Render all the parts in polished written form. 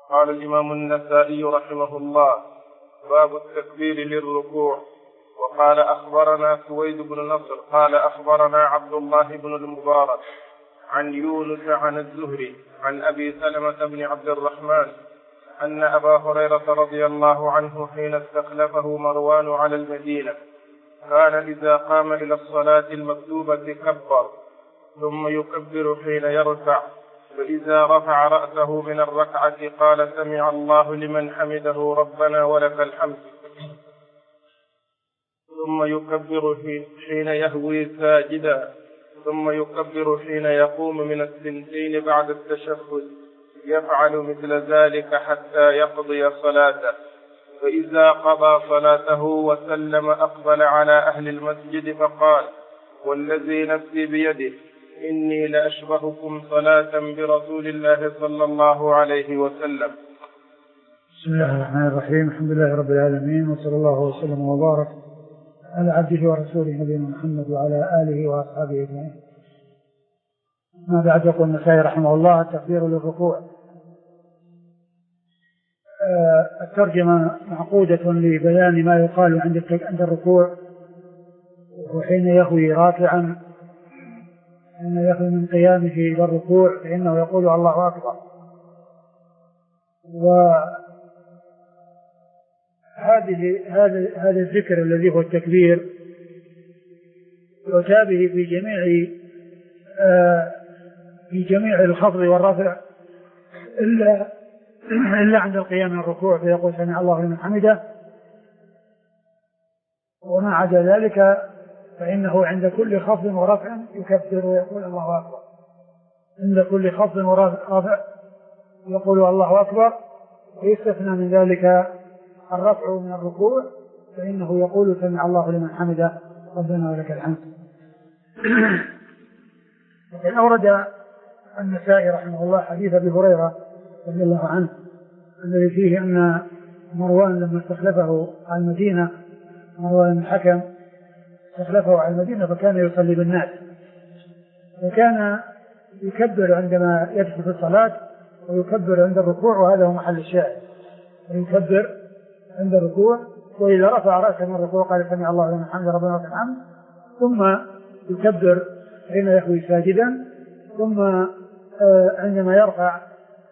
قال الإمام النسائي رحمه الله: باب التكبير للركوع. وقال أخبرنا سويد بن نصر قال أخبرنا عبد الله بن المبارك عن يونس عن الزهري عن أبي سلمة بن عبد الرحمن أن أبا هريرة رضي الله عنه حين استخلفه مروان على المدينة كان إذا قام إلى الصلاة المكتوبة كبر ثم يكبر حين يرفع، فإذا رفع رأسه من الركعة قال: سمع الله لمن حمده ربنا ولك الحمد، ثم يكبر حين يهوي ساجدا، ثم يكبر حين يقوم من الثنتين بعد التشهد، يفعل مثل ذلك حتى يقضي صلاته، فإذا قضى صلاته وسلم أقبل على أهل المسجد فقال: والذي نفسي بيده إني لأشبهكم صلاة برسول الله صلى الله عليه وسلم. بسم الله الرحمن الرحيم. الحمد لله رب العالمين، وصلى الله وسلم وبارك على عبده ورسوله نبينا محمد وعلى آله وأصحابه أجمعين. ما بعد، يقول النسائي رحمه الله: التكبير للركوع. الترجمة معقودة لبيان ما يقال عند الركوع، وحين يهوي راكعا، حين يهوي من قيامه إلى الركوع فإنه يقول الله أكبر. هذا الذكر الذي هو التكبير يتابه في جميع الخفض والرفع إلا عند القيام من الركوع، فيقول: سمع الله لمن حمده. وما عدا ذلك فإنه عند كل خفض ورفع يكبر ويقول الله أكبر. عند كل خفض ورفع يقول الله أكبر، ويستثنى من ذلك الرفع من الركوع، فإنه يقول: سمع الله لمن حمده ربنا ولك الحمد. وقد أورد النسائي رحمه الله حديث أبي هريرة رضي الله عنه الذي فيه أن مروان لما استخلفه على المدينة، مروان الحكم استخلفه على المدينة فكان يصلي بالناس، وكان يكبر عندما يدخل في الصلاة ويكبر عند الركوع، وهذا هو محل الشاهد. يكبر عند الركوع، وإذا رفع رأسه من الركوع قال: سمع الله لمن حمده ربنا ولك الحمد، ثم يكبر حين يهوي ساجدا، ثم عندما يرفع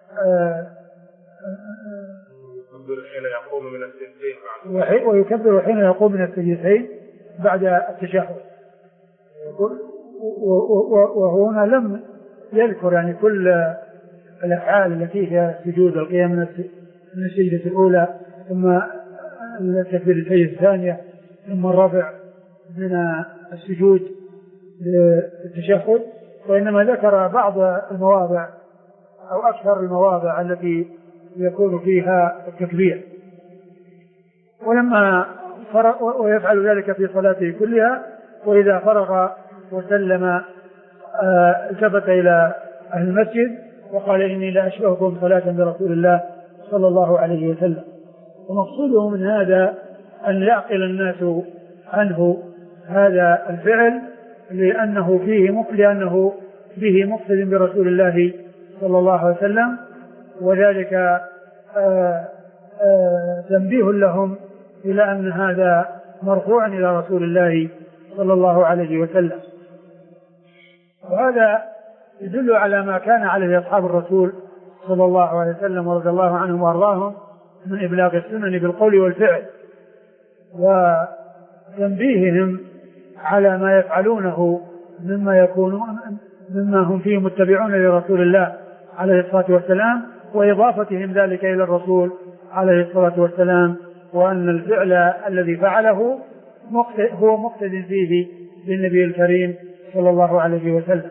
ويكبر حين يقوم من السجدتين بعد التشهد. وهنا لم يذكر يعني كل الأفعال التي فيها السجود، القيام من السجدة الأولى، ثم التكبير السجدة الثانية، ثم الرفع من السجود للتشهد، وإنما ذكر بعض المواضع أو أكثر المواضع التي يكون فيها التكبير. ويفعل ذلك في صلاته كلها، وإذا فرغ وسلم التفت إلى أهل المسجد وقال: إني لأشبهكم صلاة برسول الله صلى الله عليه وسلم. ومقصوده من هذا أن يعقل الناس عنه هذا الفعل، لأنه به مقتد برسول الله صلى الله عليه وسلم، وذلك تنبيه لهم إلى أن هذا مرفوع إلى رسول الله صلى الله عليه وسلم. وهذا يدل على ما كان عليه أصحاب الرسول صلى الله عليه وسلم ورضي الله عنهم وأرضاهم من إبلاغ السنن بالقول والفعل، وتنبيههم على ما يفعلونه مما هم فيه متبعون لرسول الله عليه الصلاة والسلام، وإضافتهم ذلك إلى الرسول عليه الصلاة والسلام، وأن الفعل الذي فعله هو مقتد فيه بالنبي الكريم صلى الله عليه وسلم.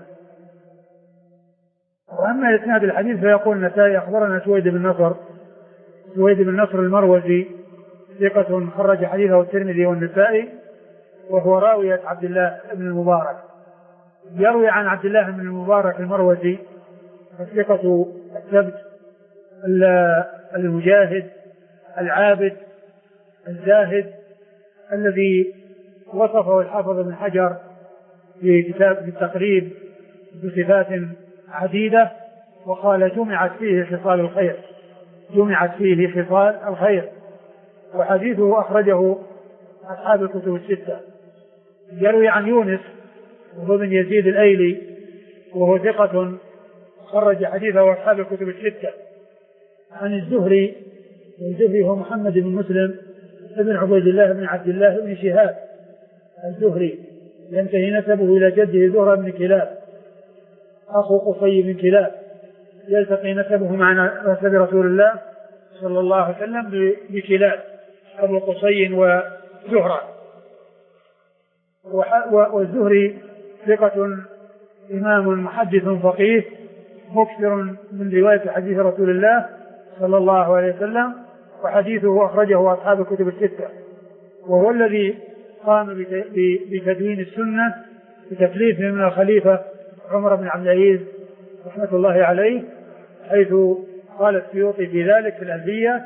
وأما إسناد الحديث فيقول النسائي: أخبرنا سويد بن نصر المروزي، ثقة خرج حديثه الترمذي والنسائي، وهو راوية عبد الله بن المبارك. يروي عن عبد الله بن المبارك المروزي ثقة الثبت المجاهد العابد الزاهد، الذي وصفه الحافظ ابن حجر في كتاب التقريب بصفات عديدة، وقال: جمعت فيه خصال الخير. جمعت فيه خصال الخير. وحديثه أخرجه أصحاب الكتب الستة. يروي عن يونس وهو بن يزيد الأيلي وهو ثقة خرج حديثه أصحاب الكتب الستة. عن الزهري، والزهري هو محمد بن مسلم ابن عبيد الله بن عبد الله بن شهاب الزهري، ينتهي نسبه إلى جده زهرة بن كلاب أخو قصي بن كلاب، يلتقي نسبه مع نسب رسول الله صلى الله عليه وسلم بكلاب أبو قصي وزهرة. والزهري ثقة إمام محدث فقيه مكثر من رواية حديث رسول الله صلى الله عليه وسلم، وحديثه أخرجه أصحاب الكتب الستة. وهو الذي قام بتدوين السنة بتكليف من الخليفة عمر بن عبد العزيز رحمة الله عليه، حيث قال السيوطي في ذلك في الألفية: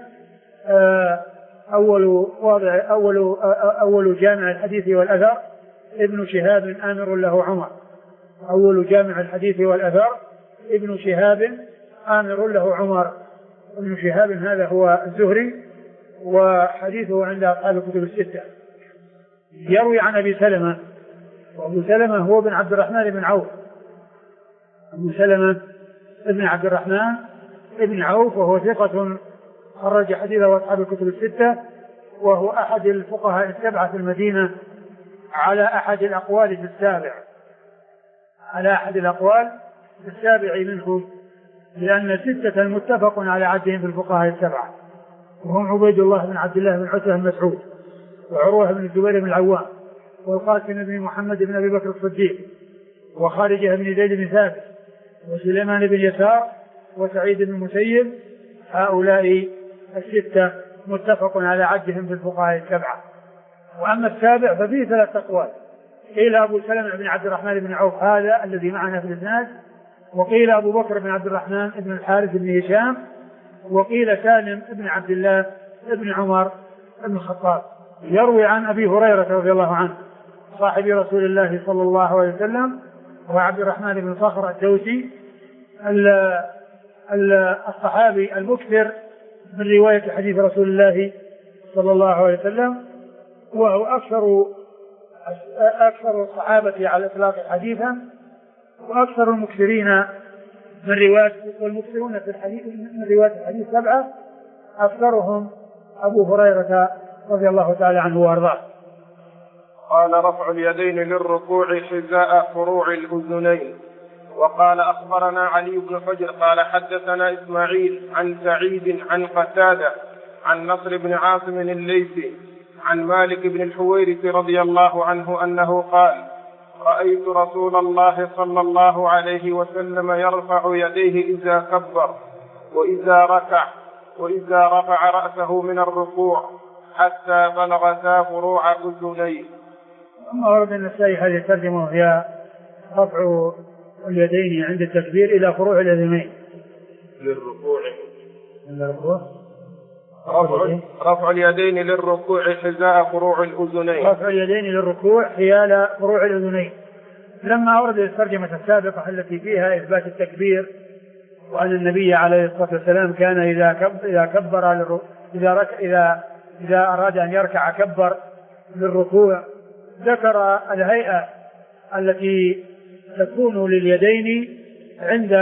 أول جامع الحديث والأثر ابن شهاب آمر له عمر. أول جامع الحديث والأثر ابن شهاب آمر له عمر. ابن شهاب هذا هو الزهري، وحديثه عند أصحاب الكتب الستة. يروي عن أبي سلمة، وأبو سلمة هو بن عبد الرحمن بن عوف. أبو سلمة ابن عبد الرحمن ابن عوف، وهو ثقة خرج حديثه أصحاب الكتب الستة، وهو أحد الفقهاء السبعة في المدينة على أحد الأقوال في السابع منهم، لأن ستة متفق على عدهم في الفقهاء السبعة، وهم عبيد الله بن عبد الله بن عتبة بن مسعود، وعروة بن الزبير بن العوام، والقاسم بن محمد بن أبي بكر الصديق، وخارجة بن زيد بن ثابت، وسليمان بن يسار، وسعيد بن المسيب. هؤلاء الستة متفق على عدهم في الفقهاء السبعة. وأما السابع ففيه 3 أقوال: قيل أبو سلمة بن عبد الرحمن بن عوف هذا الذي معنا في الإسناد، وقيل أبو بكر بن عبد الرحمن بن الحارث بن هشام، وقيل سالم بن عبد الله بن عمر بن الخطاب. يروي عن أبي هريرة رضي الله عنه صاحب رسول الله صلى الله عليه وسلم، وعبد الرحمن بن صخر الدوسي الصحابي المكثر من رواية حديث رسول الله صلى الله عليه وسلم، وهو أكثر الصحابة على الإطلاق حديثا، وأكثر المكثرين من رواية، والمكثرون في الحديث من رواية الحديث 7، أكثرهم أبو هريرة رضي الله تعالى عنه وأرضاه. قال: رفع اليدين للركوع حذاء فروع الأذنين. وقال: أخبرنا علي بن حجر قال: حدثنا إسماعيل عن سعيد عن قتادة عن نصر بن عاصم الليثي عن مالك بن الحويرث رضي الله عنه أنه قال: رأيت رسول الله صلى الله عليه وسلم يرفع يديه إذا كبر وإذا ركع وإذا رفع رأسه من الركوع حتى بلغتا فروع أذنيه. أما ورد النسائي هذه الترجمة هي رفع اليدين عند التكبير إلى فروع الأذنين للركوع. رفع اليدين للركوع حذاء فروع الأذنين. رفع اليدين للركوع حيال فروع الأذنين. لما ورد الترجمة السابقة التي فيها إثبات التكبير، وأن النبي عليه الصلاة والسلام كان إذا أراد أن يركع كبر للركوع، ذكر الهيئة التي تكون لليدين عند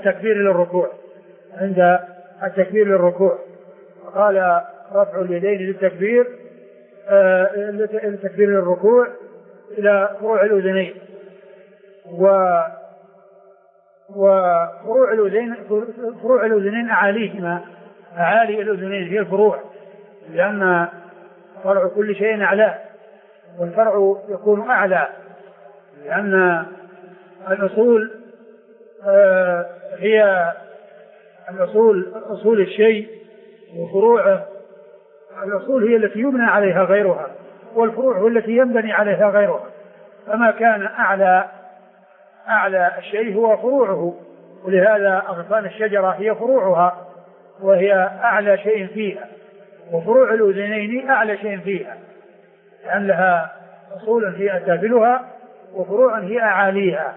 التكبير للركوع. قال: رفع اليدين للتكبير للركوع إلى فروع الأذنين. فروع الأذنين أعاليهما، أعالي الأذنين هي الفروع، لأن فرع كل شيء أعلى، والفرع يكون أعلى، لأن الأصول هي أصول الشيء، وفروعه الأصول هي التي يبنى عليها غيرها، والفروع هي التي ينبني عليها غيرها. فما كان أعلى الشيء هو فروعه، ولهذا أغصان الشجرة هي فروعها، وهي أعلى شيء فيها، وفروع الأذنين أعلى شيء فيها، لأن لها أصول هي أسافلها، وفروع هي أعاليها،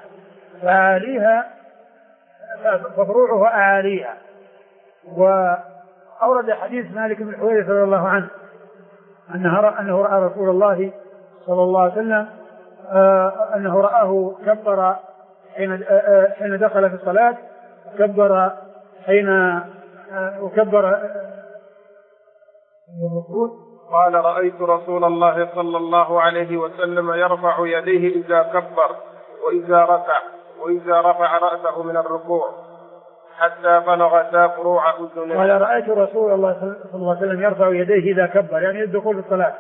ففروعها أعاليها. أورد حديث مالك بن الحويرث رضي الله عنه أنه رأى رسول الله صلى الله عليه وسلم أنه رآه كبر حين دخل في الصلاة، كبر حين وكبر. قال رأيت رسول الله صلى الله عليه وسلم يرفع يديه إذا كبر وإذا رفع رأسه من الركوع حتى بلغتا فروع أذنيه. قال رأيت رسول الله صلى الله عليه وسلم يرفع يديه إذا كبر، يعني الدخول في الصلاة،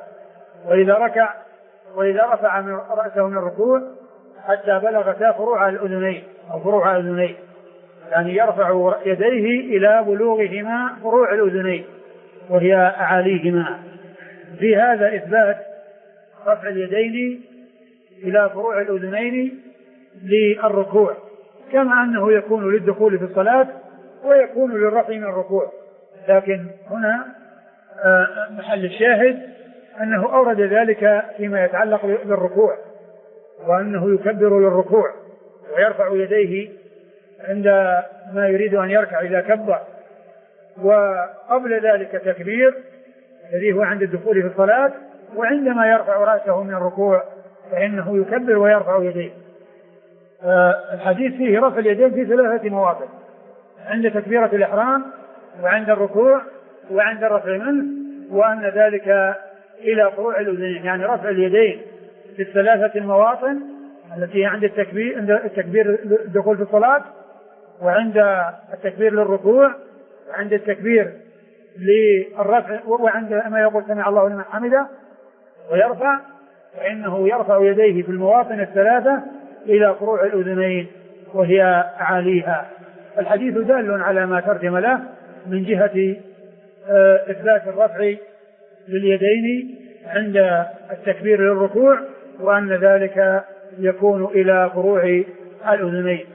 وإذا رفع رأسه من الركوع حتى بلغتا فروع الأذنين أو فروع أذنيه، يعني يرفع يديه إلى بلوغهما فروع الأذنين وهي أعاليهما. في هذا إثبات رفع اليدين إلى فروع الأذنين للركوع، كما أنه يكون للدخول في الصلاة ويكون للرفع من الركوع. لكن هنا محل الشاهد أنه أورد ذلك فيما يتعلق بالركوع، وأنه يكبر للركوع ويرفع يديه عندما يريد أن يركع إذا كبر، وقبل ذلك تكبير الذي هو عند الدخول في الصلاة، وعندما يرفع رأسه من الركوع فإنه يكبر ويرفع يديه. الحديث فيه رفع اليدين في 3 مواطن: عند تكبيرة الإحرام وعند الركوع وعند الرفع منه، وأن ذلك إلى فروع الأذنين، يعني رفع اليدين في 3 مواطن التي عند التكبير الدخول في الصلاة، وعند التكبير للركوع، وعند التكبير للرفع، وعند ما يقول سمع الله لمن حمده ويرفع، فإنه يرفع يديه في المواطن 3 إلى فروع الأذنين وهي أعاليها. الحديث دال على ما ترجم له من جهة إثبات الرفع لليدين عند التكبير للركوع، وأن ذلك يكون إلى فروع الأذنين.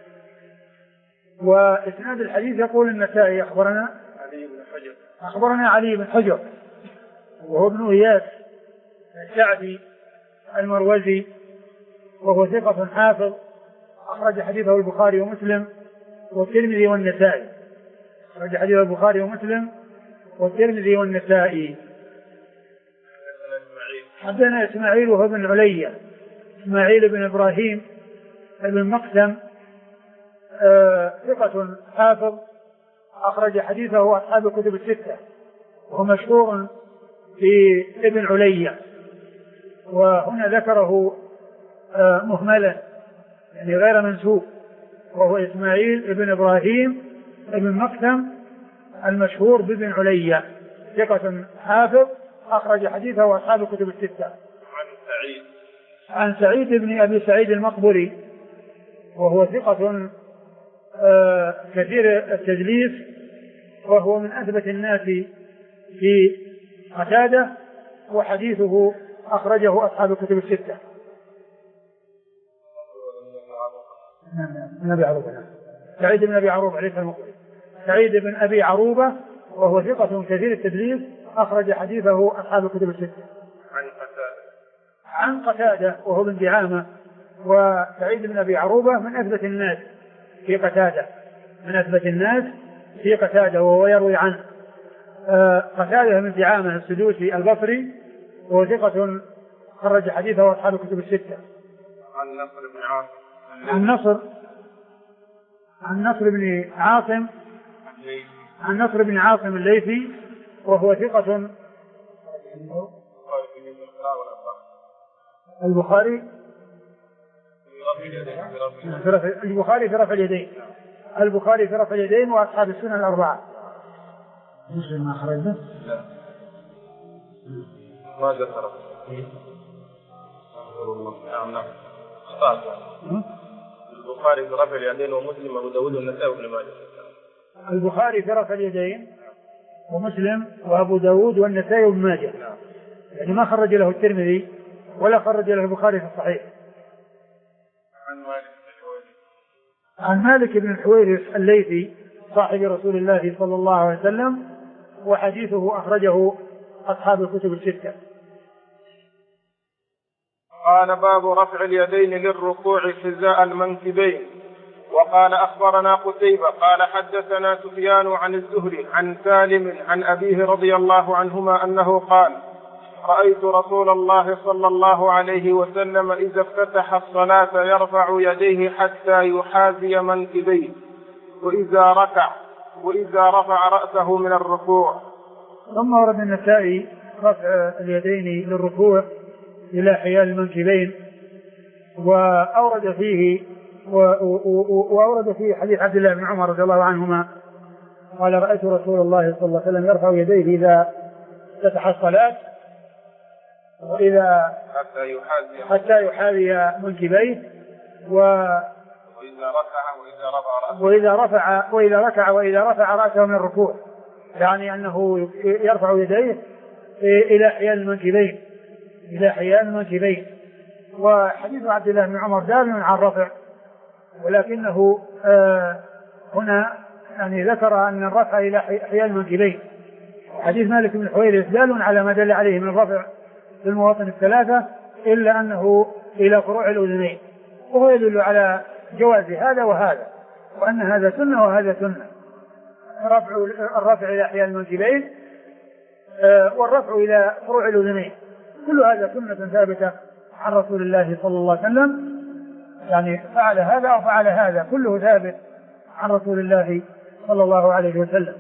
وإسناد الحديث يقول النسائي أخبرنا علي بن حجر وهو ابن إياس الشعبي المروزي، وهو ثقة حافظ، أخرج حديثه البخاري ومسلم والترمذي والنسائي. أخرج حديثه البخاري ومسلم والترمذي والنسائي. حدثنا إسماعيل وهو ابن عليا، إسماعيل بن إبراهيم بن مقسم، ثقة حافظ، أخرج حديثه أصحاب الكتب 6، وهو مشهور في ابن عليا، وهنا ذكره مهملا يعني غير منسوب، وهو إسماعيل بن إبراهيم بن مقسم المشهور بابن عليا، ثقة حافظ، أخرج حديثه أصحاب الكتب 6. عن سعيد بن أبي سعيد المقبري، وهو ثقة كثير التدليس، وهو من أثبت الناس في قتادة، وحديثه أخرجه أصحاب الكتب 6. سعيد بن أبي عروبة، ليس المقبري، سعيد بن أبي عروبة، وهو ثقة كثير التدليس، أخرج حديثه أصحاب الكتب 6. عن قتادة وهو بن دعامة، وسعيد بن أبي عروبة من أثبت الناس في قتادة، وهو يروي عن قتادة من دعامة السدوسي البصري، وهو ثقة خرج حديثه أصحاب الكتب 6. عن نصر بن عاصم الليثي، وهو ثقة. البخاري في رفع اليدين، البخاري في رفع اليدين، وأصحاب السنن الأربعة. مسلم ما أخرجه؟ لا، ما ذكره. نعم. البخاري في رفع اليدين ومسلم وأبو داود والنسائي وابن ماجه. البخاري في رفع اليدين ومسلم وأبو داود والنسائي وابن ماجه، يعني ما خرج له الترمذي ولا خرج له البخاري في الصحيح. عن مالك بن الحويرث الليثي صاحب رسول الله صلى الله عليه وسلم، وحديثه أخرجه أصحاب الكتب 6. قال: باب رفع اليدين للركوع حذاء المنكبين. وقال أخبرنا قتيبة قال حدثنا سفيان عن الزهري عن سالم عن أبيه رضي الله عنهما أنه قال رأيت رسول الله صلى الله عليه وسلم إذا افتتح الصلاة يرفع يديه حتى يحاذي منكبيه وإذا رفع رأسه من الركوع. ثم ورد النسائي رفع اليدين للركوع إلى حيال المنكبين، وأورد فيه حديث عبد الله بن عمر رضي الله عنهما قال رأيت رسول الله صلى الله عليه وسلم يرفع يديه إذا افتتح الصلاة وإذا حتى يحاذي منكبيه وإذا رفع رأسه من الركوع، يعني أنه يرفع يديه إلى حيال المنكبين. وحديث عبد الله بن عمر دال عن الرفع، ولكنه هنا يعني ذكر أن الرفع إلى حيال المنكبين. حديث مالك بن الحويرث دال على ما دل عليه من الرفع في المواطن الثلاثة، إلا أنه إلى فروع الأذنين، وهو يدل على جواز هذا وهذا، وأن هذا سنة وهذا سنة، الرفع إلى حيال المنكبين والرفع إلى فروع الأذنين، كل هذا سنة ثابتة عن رسول الله صلى الله عليه وسلم، يعني فعل هذا أو فعل هذا كله ثابت عن رسول الله صلى الله عليه وسلم.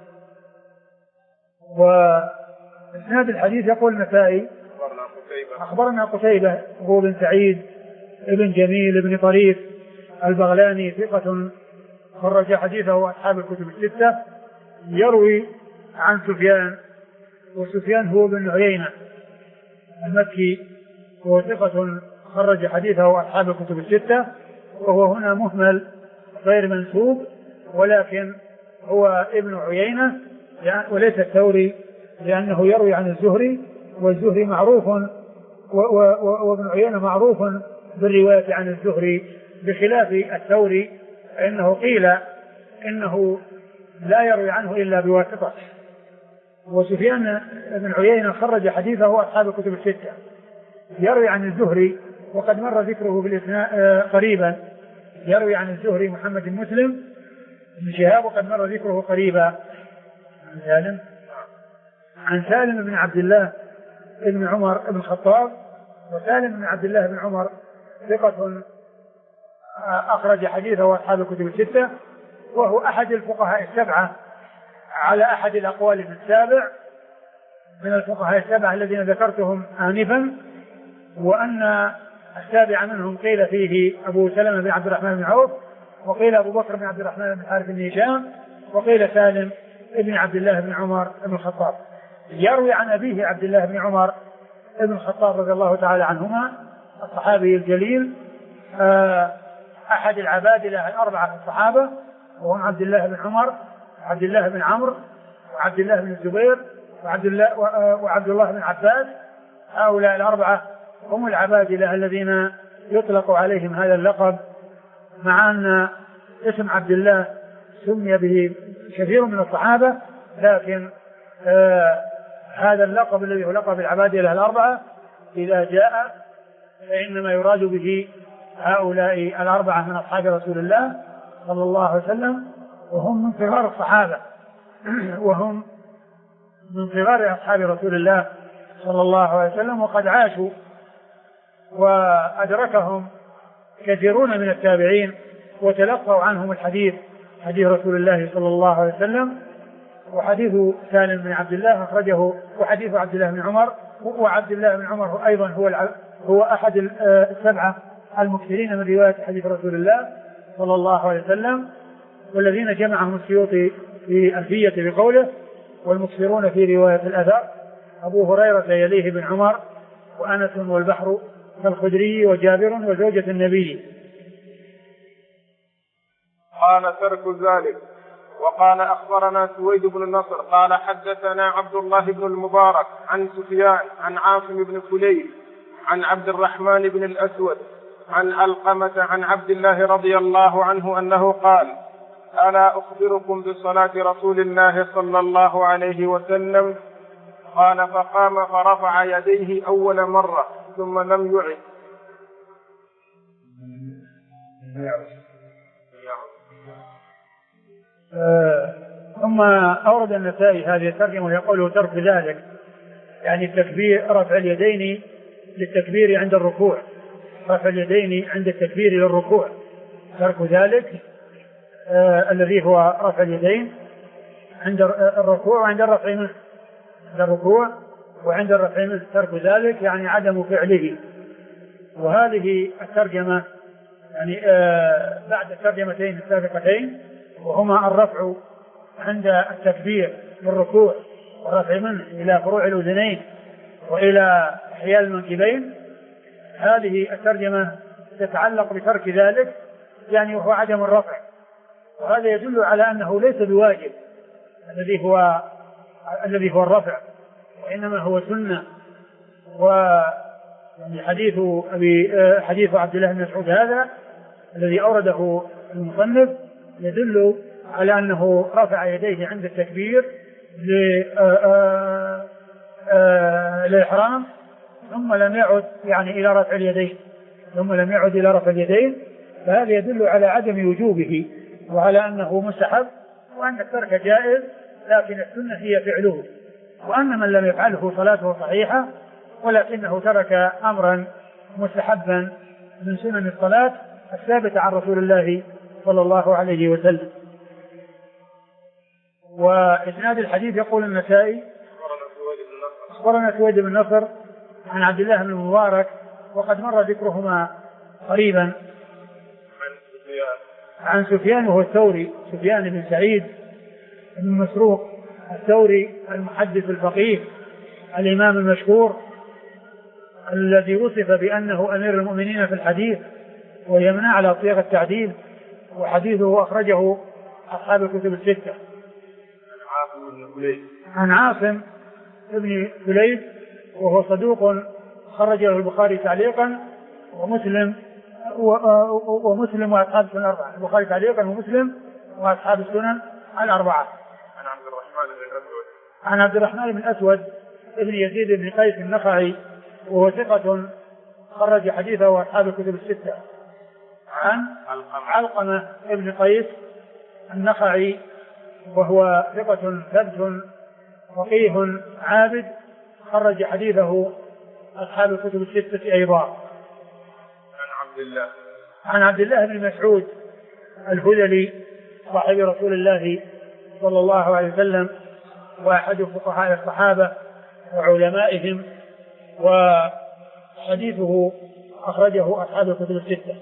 وإسناد الحديث يقول النسائي أخبرنا قتيبة هو بن سعيد ابن جميل ابن طريف البغلاني ثقة خرج حديثه أصحاب الكتب الستة، يروي عن سفيان، وسفيان هو بن عيينة المكي وهو ثقة خرج حديثه أصحاب الكتب الستة، وهو هنا مهمل غير منسوب، ولكن هو ابن عيينة وليس الثوري، لأنه يروي عن الزهري، والزهري معروف وابن عيينة معروف بالرواية عن الزهري، بخلاف الثوري فإنه قيل إنه لا يروي عنه إلا بواسطة. وسفيان بن عيينة خرج حديثه أصحاب الكتب الستة، يروي عن الزهري وقد مر ذكره قريبا، يروي عن الزهري محمد بن مسلم بن شهاب وقد مر ذكره قريبا عن سالم بن عبد الله بن عمر بن الخطاب. وسالم بن عبد الله بن عمر ثقة أخرج حديثه أصحاب الكتب الستة، وهو أحد الفقهاء السبعة على أحد الأقوال في السابع من الفقهاء السبعة الذين ذكرتهم آنفا، وأن السابع منهم قيل فيه أبو سلمة بن عبد الرحمن بن عوف، وقيل أبو بكر بن عبد الرحمن بن الحارث بن هشام، وقيل سالم بن عبد الله بن عمر بن الخطاب. يروي عن أبيه عبد الله بن عمر بن الخطاب رضي الله تعالى عنهما الصحابي الجليل أحد العبادلة الأربعة في الصحابة، وهم عبد الله بن عمر وعبد الله بن عمرو وعبد الله بن الزبير وعبد الله بن عباس. هؤلاء الأربعة هم العبادلة الذين يطلق عليهم هذا اللقب، مع أن اسم عبد الله سمي به كثير من الصحابة، لكن هذا اللقب الذي هو لقب العبادلة الأربعة إذا جاء فإنما يراد به هؤلاء الأربعة من أصحاب رسول الله صلى الله عليه وسلم، وهم من صغار الصحابة وهم من صغار أصحاب رسول الله صلى الله عليه وسلم، وقد عاشوا وأدركهم كثيرون من التابعين وتلقوا عنهم الحديث، حديث رسول الله صلى الله عليه وسلم. وحديث سالم بن عبد الله أخرجه، وحديث عبد الله بن عمر، وعبد الله بن عمر أيضا هو أحد السبعة المكثرين من رواية حديث رسول الله صلى الله عليه وسلم، والذين جمعهم السيوطي في ألفية بقوله والمكثرون في رواية الأثر أبو هريرة يليه بن عمر وأنس والبحر كالخدري وجابر وزوجة النبي. قال ترك ذلك. وقال أخبرنا سويد بن النصر قال حدثنا عبد الله بن المبارك عن سفيان عن عاصم بن كليب عن عبد الرحمن بن الأسود عن علقمة عن عبد الله رضي الله عنه أنه قال ألا أخبركم بصلاة رسول الله صلى الله عليه وسلم؟ قال فقام فرفع يديه أول مرة ثم لم يعد. ثم أورد النسائي هذه الترجمة ويقول ترك ذلك يعني التكبير رفع اليدين للتكبير عند الركوع، رفع اليدين عند التكبير للركوع، ترك ذلك الذي هو رفع اليدين عند الركوع وعند الرفع منه، عند الركوع وعند الرفع منه ترك ذلك يعني عدم فعله. وهذه الترجمة يعني بعد الترجمتين السابقتين وهما الرفع عند التكبير للركوع والرفع منه إلى فروع الأذنين وإلى حيال المنكبين، هذه الترجمة تتعلق بترك ذلك يعني وهو عدم الرفع، وهذا يدل على أنه ليس بواجب الذي هو الرفع، وإنما هو سنة. حديث عبد الله بن مسعود هذا الذي أورده المصنف يدل على أنه رفع يديه عند التكبير للإحرام ثم لم يعد يعني إلى رفع اليدين، فهذا يدل على عدم وجوبه وعلى أنه مستحب وأن الترك جائز، لكن السنة هي فعله، وأن من لم يفعله صلاته صحيحة ولكنه ترك أمرا مستحبا من سنن الصلاة الثابتة عن رسول الله صلى الله عليه وسلم. وإسناد الحديث يقول النسائي أخبرنا سويد بن نصر عن عبد الله بن المبارك وقد مر ذكرهما قريبا عن سفيان وهو الثوري، سفيان بن سعيد بن مسروق الثوري المحدث الفقيه الإمام المشهور الذي وصف بأنه أمير المؤمنين في الحديث ويمنع على صيغ التعديل، وحديثه أخرجه أصحاب الكتب الستة. عن عاصم بن كليب وهو صدوق خرج له البخاري تعليقا ومسلم وأصحاب السنن الأربعة، البخاري تعليقا ومسلم وأصحاب السنن الأربعة. عن عبد الرحمن بن أسود ابن يزيد بن قيس النخعي وهو ثقة خرج حديثه أصحاب الكتب الستة. عن علقمة ابن قيس النخعي وهو ثقة ثبت فقيه عابد خرج حديثه أصحاب الكتب الستة أيضا. عن عبد الله بن مسعود الهذلي صاحب رسول الله صلى الله عليه وسلم وأحد فقهاء الصحابة وعلمائهم، وحديثه أخرجه أصحاب الكتب الستة.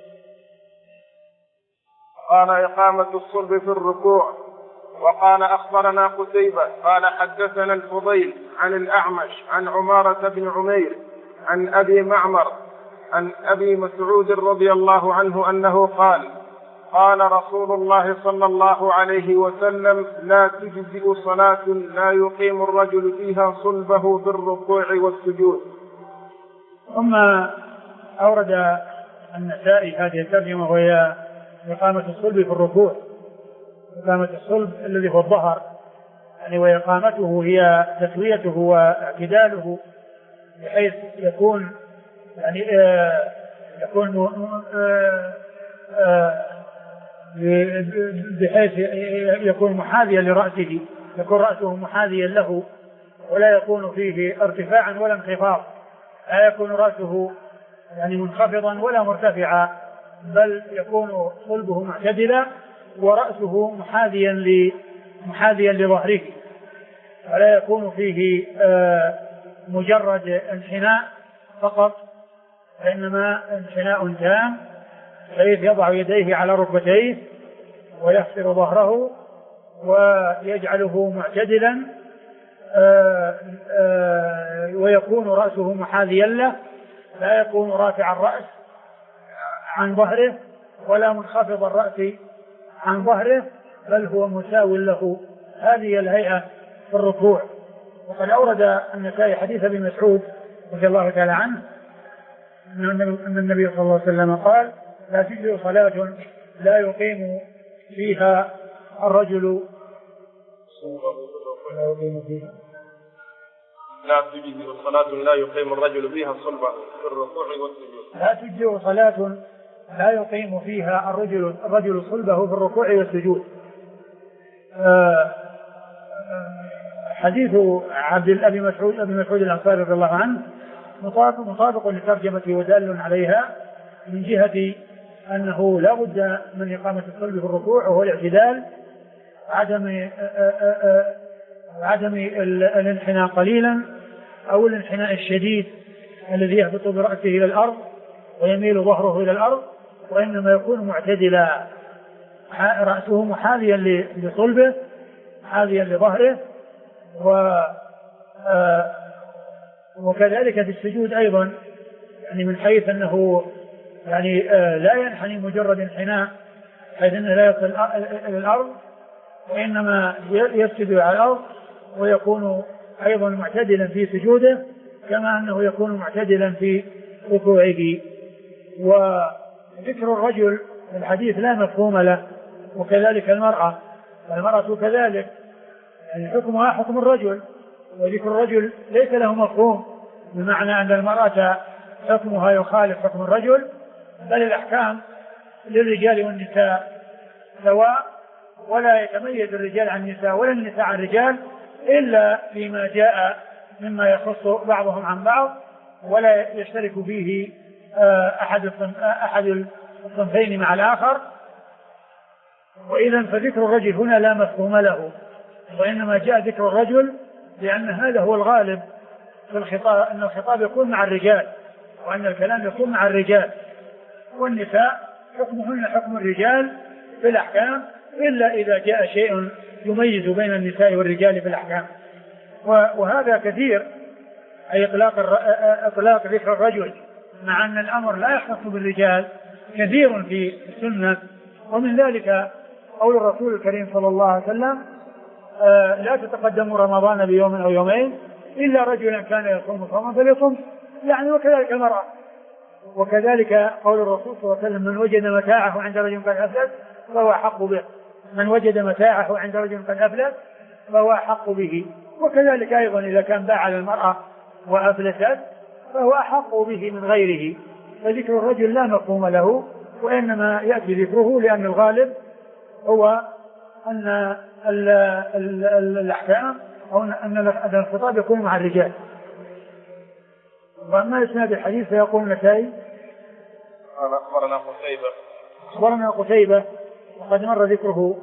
قال إقامة الصلب في الركوع. وقال أخبرنا قتيبة قال حدثنا الفضيل عن الأعمش عن عمارة بن عمير عن أبي معمر عن أبي مسعود رضي الله عنه أنه قال قال رسول الله صلى الله عليه وسلم لا تجزئ صلاة لا يقيم الرجل فيها صلبه في الركوع والسجود. ثم أورد النسائي هذه الترجمة وهي إقامة الصلب في الركوع، إقامة الصلب الذي هو الظهر يعني، وإقامته هي تسويته واعتداله بحيث يكون يعني بحيث يكون محاذيا لرأسه، يكون رأسه محاذيا له ولا يكون فيه ارتفاعا ولا انخفاض، لا يكون رأسه يعني منخفضا ولا مرتفعا، بل يكون صلبه معتدلا ورأسه محاذيا لظهره، ولا يكون فيه مجرد انحناء فقط، فإنما انحناء تام حيث يضع يديه على ركبتيه ويخسر ظهره ويجعله معتدلا ويكون رأسه محاذيا له، لا يكون رافع الرأس عن ظهره ولا منخفض الرأس عن ظهره، بل هو مساو له. هذه الهيئة في الركوع. وقد أورد النسائي حديث ابن مسعود رضي الله تعالى عنه أن النبي صلى الله عليه وسلم قال لا تجزئ صلاة لا يقيم فيها الرجل لا تجزئ صلاة لا يقيم الرجل فيها صلبه في الركوع والسجود. لا تجزئ صلاة لا يقيم فيها الرجل صلبه في الركوع والسجود. حديث أبي مسعود الأنصاري رضي الله عنه مطابق لترجمته ودال عليها من جهة أنه لا بد من إقامة القلب في الركوع وهو الاعتدال، عدم الانحناء قليلا أو الانحناء الشديد الذي يهبط برأسه إلى الأرض ويميل ظهره إلى الأرض، وإنما يكون معتدلا رأسه محاذيا لصلبه محاذيا لظهره. وكذلك في السجود أيضا، يعني من حيث أنه يعني لا ينحني مجرد انحناء حيث أنه لا يصل إلى الأرض، وإنما يسجد على الأرض ويكون أيضا معتدلا في سجوده كما أنه يكون معتدلا في ركوعه. وذكر الرجل في الحديث لا مفهوم له، وكذلك المرأة كذلك، يعني حكمها حكم الرجل، وذكر الرجل ليس له مفهوم بمعنى أن المرأة حكمها يخالف حكم الرجل، بل الأحكام للرجال والنساء سواء، ولا يتميز الرجال عن النساء ولا النساء عن الرجال إلا فيما جاء مما يخص بعضهم عن بعض، ولا يشترك فيه أحد الصنفين مع الآخر. وإذا فذكر الرجل هنا لا مفهوم له، وإنما جاء ذكر الرجل لأن هذا هو الغالب في الخطاب، أن الخطاب يكون مع الرجال وأن الكلام يكون مع الرجال، والنساء حكمهن حكم الرجال في الأحكام إلا إذا جاء شيء يميز بين النساء والرجال في الأحكام. وهذا كثير، أي إطلاق ذكر الرجل مع أن الأمر لا يختص بالرجال كثير في السنة. ومن ذلك قول الرسول الكريم صلى الله عليه وسلم: لا تتقدموا رمضان بيوم أو يومين إلا رجلا كان يصوم صوما فليصم، يعني وكذلك المرأة. وكذلك قول الرسول صلى الله عليه وسلم: من وجد متاعه عند رجل قد أفلس فهو أحق به، من وجد متاعه عند رجل قد أفلس فهو أحق به. وكذلك أيضا إذا كان باع على المرأة وأفلست فهو أحق به من غيره. فذكر الرجل لا مفهوم له، وإنما يأتي ذكره لأن الغالب هو أن الأحكام أو أن الخطاب يكون مع الرجال. وأما إسناد الحديث فيقول النسائي: أخبرنا قتيبة وقد مر ذكره.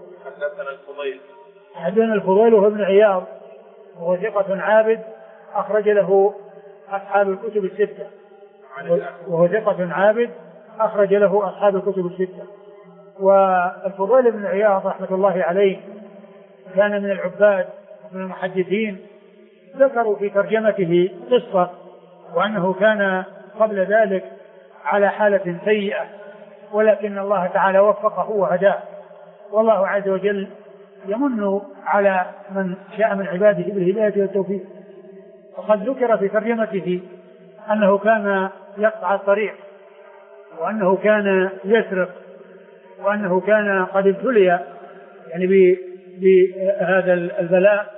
حدثنا الفضيل وهو ابن عياض وهو ثقة عابد أخرج له أصحاب الكتب الستة، والفضيل بن عياض رحمة الله عليه كان من العباد من المحدثين. ذكروا في ترجمته قصة، وأنه كان قبل ذلك على حالة سيئة، ولكن الله تعالى وفقه وهداه، والله عز وجل يمن على من شاء من عباده بالهداية والتوفيق. وقد ذكر في ترجمته أنه كان يقطع الطريق، وأنه كان يسرق، وأنه كان قد ابتلي يعني بهذا البلاء،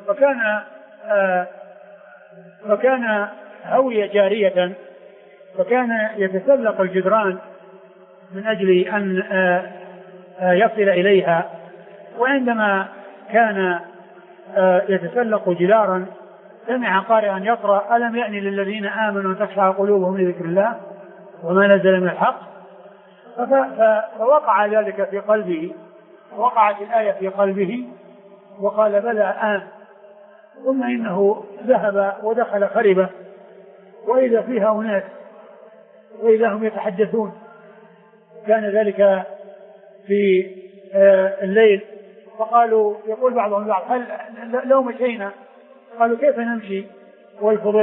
فكان هوي جارية، فكان يتسلق الجدران من أجل أن يصل إليها. وعندما كان يتسلق جدارا سمع قارئا يقرأ: ألم يأن للذين آمنوا تخشع قلوبهم لذكر الله وما نزل من الحق. فوقع ذلك في قلبه، وقعت الآية في قلبه، وقال: بلى آن. ثم إنه ذهب ودخل خربة وإذا فيها أناس وإذا هم يتحدثون. كان ذلك في الليل، فقالوا: يقول بعضهم البعض: هل لو مشينا؟ قالوا: كيف نمشي والفضيل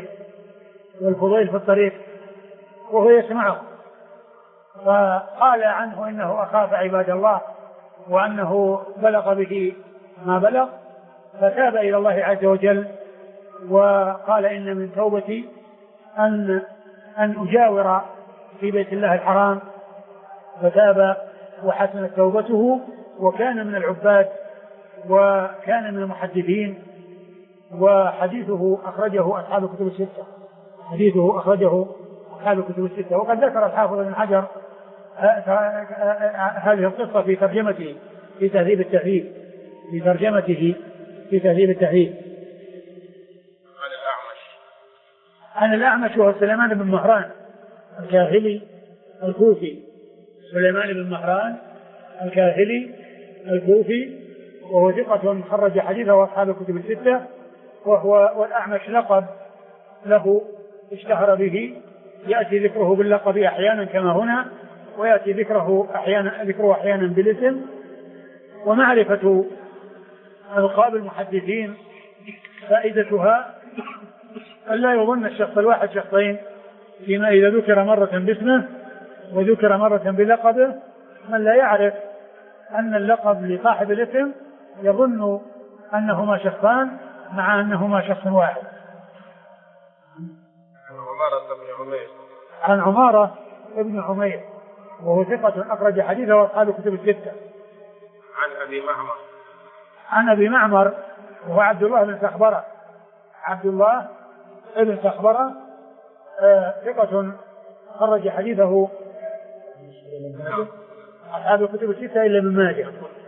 في الطريق وهو يسمعه. فقال عنه: إنه أخاف عباد الله، وأنه بلغ به ما بلغ، فتاب إلى الله عز وجل وقال: إن من توبتي أن أجاور في بيت الله الحرام. فتاب وحسنت توبته، وكان من العباد وكان من المحدثين. وحديثه أخرجه أصحاب الكتب الستة. وقد ذكر الحافظ ابن حجر هذه القصة في ترجمته في تهذيب التهذيب، في ترجمته في تهذيب التهذيب. عن الأعمش وهو سليمان بن مهران الكاهلي الكوفي. سليمان بن مهران الكاهلي الكوفي وهو ثقة خرج حديثه أصحاب الكتب الستة. والأعمش لقب له اشتهر به، يأتي ذكره باللقب أحيانا كما هنا، ويأتي ذكره أحيانا بالاسم. ومعرفة ألقاب المحدثين فائدتها ألا يظن الشخص الواحد شخصين، فيما إذا ذكر مرة باسمه وذكر مرة بلقبه، من لا يعرف أن اللقب لصاحب الاسم يظن أنهما شخصان مع أنهما شخص واحد. عن عمارة ابن عمير وهو ثقة أخرج حديثه أصحاب الكتب الستة. عن أبي معمر وهو عبد الله بن سخبرة. عبد الله بن سخبرة ثقة خرج حديثه أصحاب الكتب الستة إلا ابن ماجه.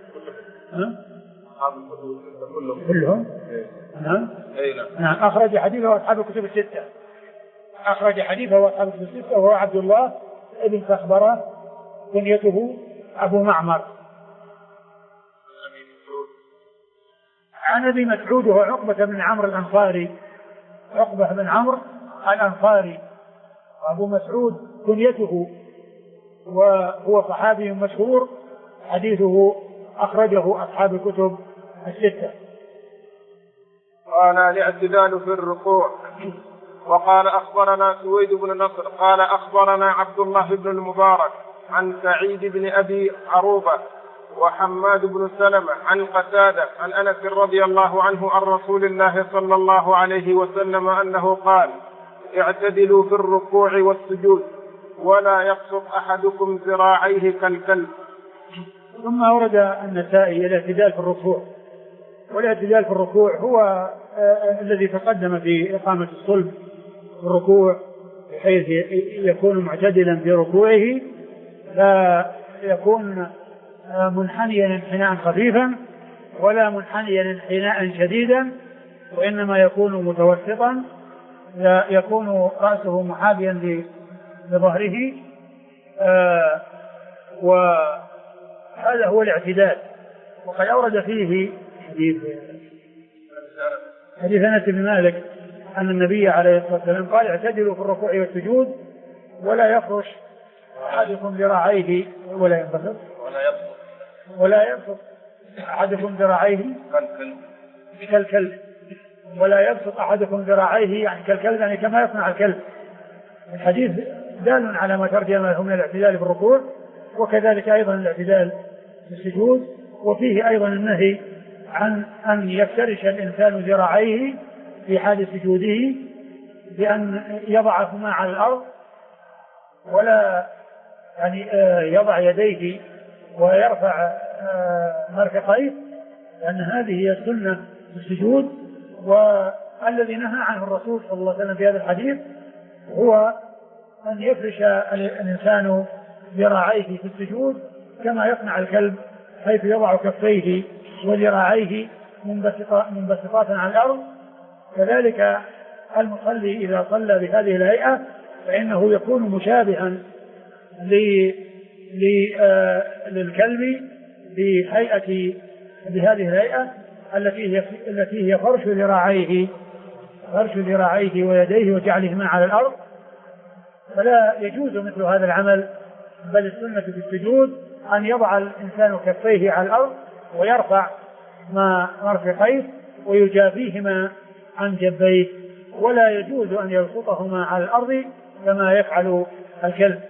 كلهم نعم أخرج حديثه أصحاب الكتب الستة. أخرج حديثه أصحاب الكتب الستة وهو عبد الله بن سخبرة كنيته أبو معمر. عن أبي مسعود وهو عقبة بن عمرو الأنصاري. عقبة بن عمرو الأنصاري أبو مسعود كنيته، وهو صحابي مشهور حديثه أخرجه أصحاب الكتب الستة. قال الاعتدال في الركوع. وقال أخبرنا سويد بن نصر قال أخبرنا عبد الله بن المبارك عن سعيد بن أبي عروبة وحماد بن سلمة عن قتادة عن أنس رضي الله عنه عن رسول الله صلى الله عليه وسلم أنه قال: اعتدلوا في الركوع والسجود ولا يبسط أحدكم ذراعيه كالكلب. ثم أورد النسائي الاعتدال في الركوع. والاعتدال في الركوع هو الذي تقدم في إقامة الصلب في الركوع، بحيث يكون معتدلا في ركوعه، لا يكون منحنيا انحناء خفيفا ولا منحنيا انحناء شديدا، وإنما يكون متوسطا، يكون رأسه محاذيا لظهره، وهذا هو الاعتدال. وقد أورد فيه حديث أنس بن مالك أن النبي عليه الصلاة والسلام قال: اعتدلوا في الركوع والسجود ولا يفرش أحدكم ذراعيه ولا يبسط أحدكم ذراعيه كالكلب. ولا يبسط أحدكم ذراعيه يعني كالكلب، يعني كما يصنع الكلب. الحديث دال على ما ترجمه من الاعتدال في الركوع، وكذلك أيضا الاعتدال في السجود. وفيه أيضا النهي عن أن يفترش الإنسان ذراعيه في حال سجوده بأن يضعهما على الأرض، ولا يعني يضع يديه ويرفع مرفقيه، لأن هذه هي السنة في السجود. والذي نهى عنه الرسول صلى الله عليه وسلم في هذا الحديث هو أن يفرش الإنسان ذراعيه في السجود كما يصنع الكلب، حيث يضع كفيه وذراعيه منبسطات على الأرض. كذلك المصلي إذا صلى بهذه الهيئة فإنه يكون مشابها للكلب بهذه الهيئة التي هي فرش ذراعيه ويديه وجعلهما على الأرض. فلا يجوز مثل هذا العمل، بل السنة في السجود أن يضع الإنسان كفيه على الأرض ويرفع مرفقيه ويجافيهما عن جنبيه، ولا يجوز أن يبسطهما على الأرض كما يفعل الكلب.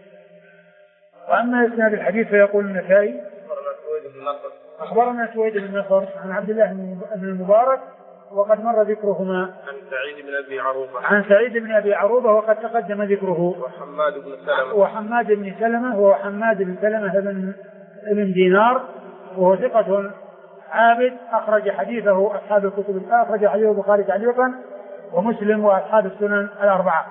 وأما إسناد الحديث فيقول النسائي: أخبرنا سويد بن نصر عن عبد الله بن المبارك وقد مر ذكرهما، عن سعيد بن أبي عروبة وقد تقدم ذكره، وحماد بن سلمة هو حماد بن سلمة بن دينار وهو ثقة عابد أخرج حديثه أصحاب الكتب، أخرج حديثه البخاري تعليقا ومسلم وأصحاب السنن الأربعة.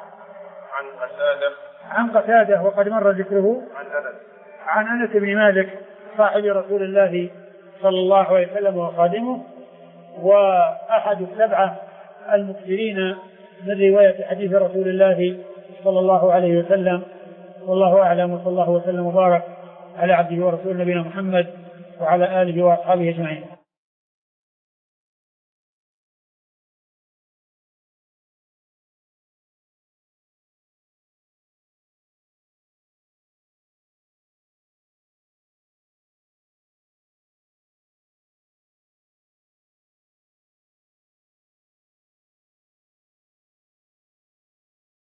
عن قتادة وقد مر ذكره، عن أنس بن مالك صاحب رسول الله صلى الله عليه وسلم وخادمه، وأحد السبعة المكثرين من رواية حديث رسول الله صلى الله عليه وسلم. والله أعلم، وصلى الله وسلم وبارك على عبده ورسوله نبينا محمد وعلى آله وأصحابه أجمعين.